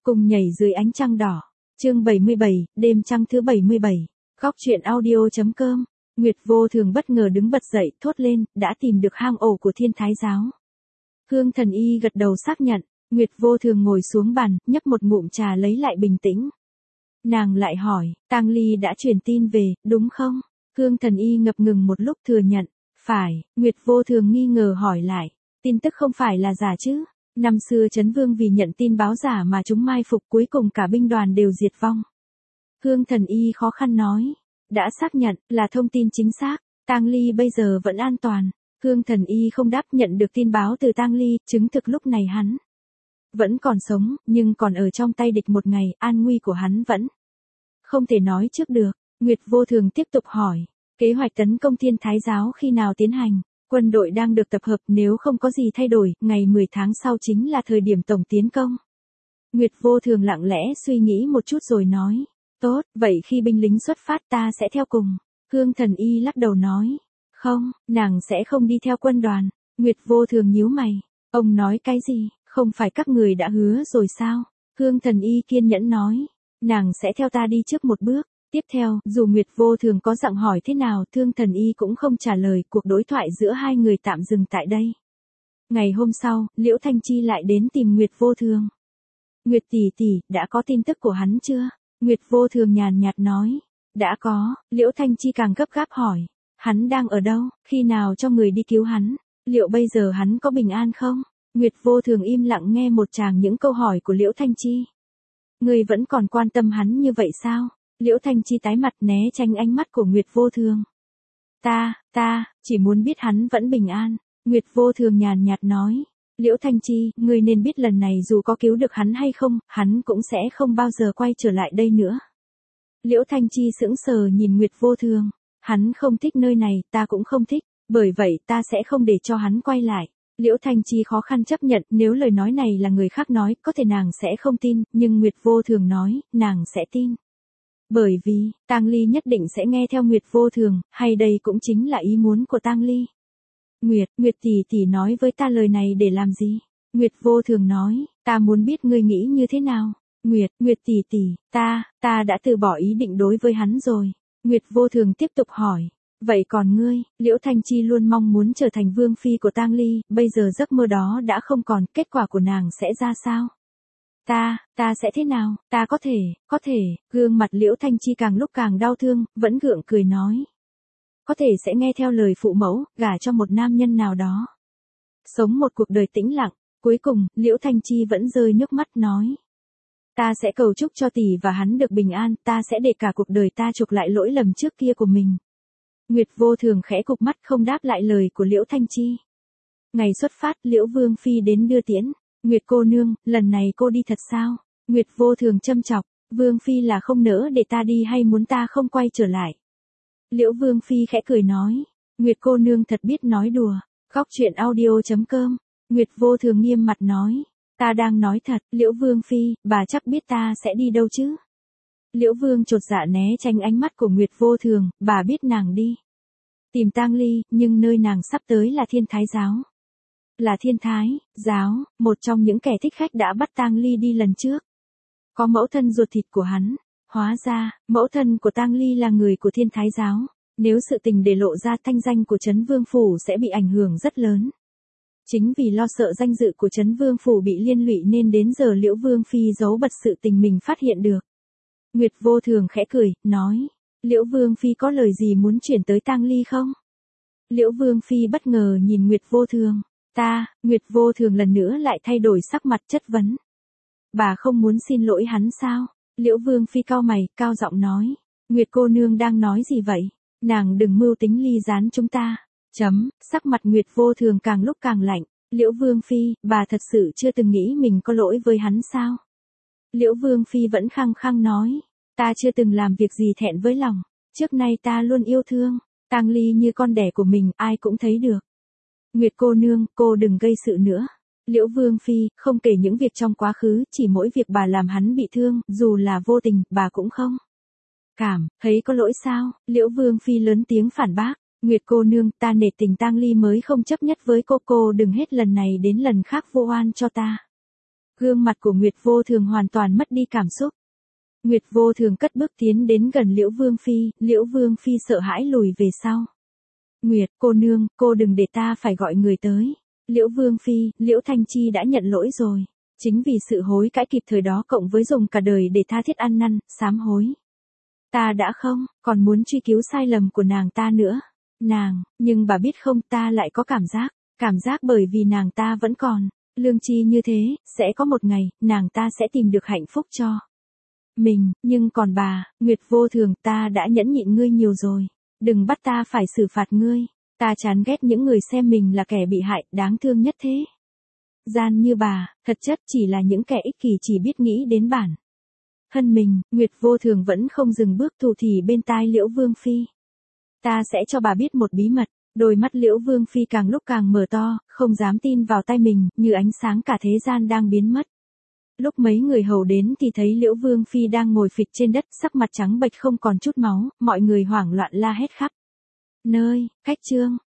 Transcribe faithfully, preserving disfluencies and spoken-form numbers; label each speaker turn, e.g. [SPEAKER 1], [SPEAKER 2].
[SPEAKER 1] Cùng nhảy dưới ánh trăng đỏ. Chương bảy mươi bảy, đêm trăng thứ bảy mươi bảy. Góc truyện audio.com. Nguyệt Vô Thường bất ngờ đứng bật dậy, thốt lên, đã tìm được hang ổ của Thiên Thái giáo. Hương Thần Y gật đầu xác nhận. Nguyệt Vô Thường ngồi xuống bàn, nhấp một ngụm trà lấy lại bình tĩnh. Nàng lại hỏi, Tang Ly đã truyền tin về, đúng không? Hương Thần Y ngập ngừng một lúc thừa nhận. Phải. Nguyệt Vô Thường nghi ngờ hỏi lại. Tin tức không phải là giả chứ? Năm xưa Trấn Vương vì nhận tin báo giả mà chúng mai phục, cuối cùng cả binh đoàn đều diệt vong. Hương Thần Y khó khăn nói. Đã xác nhận, là thông tin chính xác. Tang Ly bây giờ vẫn an toàn. Hương Thần Y không đáp, nhận được tin báo từ Tang Ly, chứng thực lúc này hắn vẫn còn sống, nhưng còn ở trong tay địch một ngày, an nguy của hắn vẫn không thể nói trước được. Nguyệt Vô Thường tiếp tục hỏi. Kế hoạch tấn công Thiên Thái giáo khi nào tiến hành? Quân đội đang được tập hợp, nếu không có gì thay đổi, ngày mười tháng sau chính là thời điểm tổng tiến công. Nguyệt Vô Thường lặng lẽ suy nghĩ một chút rồi nói. Tốt, vậy khi binh lính xuất phát ta sẽ theo cùng. Hương Thần Y lắc đầu nói. Không, nàng sẽ không đi theo quân đoàn. Nguyệt Vô Thường nhíu mày. Ông nói cái gì, không phải các người đã hứa rồi sao? Hương Thần Y kiên nhẫn nói. Nàng sẽ theo ta đi trước một bước. Tiếp theo, dù Nguyệt Vô Thường có dặn hỏi thế nào, Hương Thần Y cũng không trả lời, cuộc đối thoại giữa hai người tạm dừng tại đây. Ngày hôm sau, Liễu Thanh Chi lại đến tìm Nguyệt Vô Thường. Nguyệt tỷ tỷ, đã có tin tức của hắn chưa? Nguyệt Vô Thường nhàn nhạt nói. Đã có. Liễu Thanh Chi càng gấp gáp hỏi. Hắn đang ở đâu, khi nào cho người đi cứu hắn? Liệu bây giờ hắn có bình an không? Nguyệt Vô Thường im lặng nghe một tràng những câu hỏi của Liễu Thanh Chi. Người vẫn còn quan tâm hắn như vậy sao? Liễu Thanh Chi tái mặt né tránh ánh mắt của Nguyệt Vô Thường. Ta, ta, chỉ muốn biết hắn vẫn bình an. Nguyệt Vô Thường nhàn nhạt nói. Liễu Thanh Chi, ngươi nên biết lần này dù có cứu được hắn hay không, hắn cũng sẽ không bao giờ quay trở lại đây nữa. Liễu Thanh Chi sững sờ nhìn Nguyệt Vô Thường. Hắn không thích nơi này, ta cũng không thích, bởi vậy ta sẽ không để cho hắn quay lại. Liễu Thanh Chi khó khăn chấp nhận, nếu lời nói này là người khác nói, có thể nàng sẽ không tin, nhưng Nguyệt Vô Thường nói, nàng sẽ tin. Bởi vì, Tang Ly nhất định sẽ nghe theo Nguyệt Vô Thường, hay đây cũng chính là ý muốn của Tang Ly. Nguyệt, Nguyệt tỷ tỷ nói với ta lời này để làm gì? Nguyệt Vô Thường nói, ta muốn biết ngươi nghĩ như thế nào. Nguyệt, Nguyệt tỷ tỷ, ta, ta đã từ bỏ ý định đối với hắn rồi. Nguyệt Vô Thường tiếp tục hỏi. Vậy còn ngươi? Liễu Thanh Chi luôn mong muốn trở thành vương phi của Tang Ly, bây giờ giấc mơ đó đã không còn, kết quả của nàng sẽ ra sao? Ta, ta sẽ thế nào? Ta có thể, có thể, gương mặt Liễu Thanh Chi càng lúc càng đau thương, vẫn gượng cười nói. Có thể sẽ nghe theo lời phụ mẫu, gả cho một nam nhân nào đó. Sống một cuộc đời tĩnh lặng, cuối cùng, Liễu Thanh Chi vẫn rơi nước mắt nói. Ta sẽ cầu chúc cho tỷ và hắn được bình an, ta sẽ để cả cuộc đời ta chuộc lại lỗi lầm trước kia của mình. Nguyệt Vô Thường khẽ cụp mắt không đáp lại lời của Liễu Thanh Chi. Ngày xuất phát, Liễu Vương Phi đến đưa tiễn. Nguyệt cô nương, lần này cô đi thật sao? Nguyệt Vô Thường châm chọc, Vương Phi là không nỡ để ta đi hay muốn ta không quay trở lại? Liễu Vương Phi khẽ cười nói, Nguyệt cô nương thật biết nói đùa. Góc truyện audio.com. Nguyệt Vô Thường nghiêm mặt nói, ta đang nói thật. Liễu Vương Phi, bà chắc biết ta sẽ đi đâu chứ? Liễu Vương chột dạ né tránh ánh mắt của Nguyệt Vô Thường, bà biết nàng đi tìm Tang Ly, nhưng nơi nàng sắp tới là Thiên Thái giáo. Là Thiên Thái giáo, một trong những kẻ thích khách đã bắt Tang Ly đi lần trước. Có mẫu thân ruột thịt của hắn. Hóa ra, mẫu thân của Tang Ly là người của Thiên Thái giáo. Nếu sự tình để lộ ra, thanh danh của Trấn Vương Phủ sẽ bị ảnh hưởng rất lớn. Chính vì lo sợ danh dự của Trấn Vương Phủ bị liên lụy nên đến giờ Liễu Vương Phi giấu bật sự tình mình phát hiện được. Nguyệt Vô Thường khẽ cười, nói, Liễu Vương Phi có lời gì muốn chuyển tới Tang Ly không? Liễu Vương Phi bất ngờ nhìn Nguyệt Vô Thường. Ta, Nguyệt Vô Thường lần nữa lại thay đổi sắc mặt chất vấn. Bà không muốn xin lỗi hắn sao? Liễu Vương Phi cau mày, cao giọng nói. Nguyệt cô nương đang nói gì vậy? Nàng đừng mưu tính ly gián chúng ta. Chấm, sắc mặt Nguyệt Vô Thường càng lúc càng lạnh. Liễu Vương Phi, bà thật sự chưa từng nghĩ mình có lỗi với hắn sao? Liễu Vương Phi vẫn khăng khăng nói. Ta chưa từng làm việc gì thẹn với lòng. Trước nay ta luôn yêu thương Tang Ly như con đẻ của mình, ai cũng thấy được. Nguyệt cô nương, cô đừng gây sự nữa. Liễu Vương Phi, không kể những việc trong quá khứ, chỉ mỗi việc bà làm hắn bị thương, dù là vô tình, bà cũng không cảm thấy có lỗi sao? Liễu Vương Phi lớn tiếng phản bác. Nguyệt cô nương, ta nể tình Tang Ly mới không chấp nhất với cô, cô đừng hết lần này đến lần khác vu oan cho ta. Gương mặt của Nguyệt Vô Thường hoàn toàn mất đi cảm xúc. Nguyệt Vô Thường cất bước tiến đến gần Liễu Vương Phi, Liễu Vương Phi sợ hãi lùi về sau. Nguyệt, cô nương, cô đừng để ta phải gọi người tới. Liễu Vương Phi, Liễu Thanh Chi đã nhận lỗi rồi. Chính vì sự hối cãi kịp thời đó cộng với dùng cả đời để tha thiết ăn năn, sám hối. Ta đã không, còn muốn truy cứu sai lầm của nàng ta nữa. Nàng, nhưng bà biết không, ta lại có cảm giác, cảm giác bởi vì nàng ta vẫn còn, lương tri như thế, sẽ có một ngày, nàng ta sẽ tìm được hạnh phúc cho mình, nhưng còn bà, Nguyệt Vô Thường, ta đã nhẫn nhịn ngươi nhiều rồi, đừng bắt ta phải xử phạt ngươi, ta chán ghét những người xem mình là kẻ bị hại, đáng thương nhất thế gian như bà, thật chất chỉ là những kẻ ích kỷ chỉ biết nghĩ đến bản thân mình. Nguyệt Vô Thường vẫn không dừng bước thủ thỉ bên tai Liễu Vương Phi. Ta sẽ cho bà biết một bí mật. Đôi mắt Liễu Vương Phi càng lúc càng mở to, không dám tin vào tai mình, như ánh sáng cả thế gian đang biến mất. Lúc mấy người hầu đến thì thấy Liễu Vương Phi đang ngồi phịch trên đất, sắc mặt trắng bệch không còn chút máu, mọi người hoảng loạn la hét khắp nơi. Khách trương,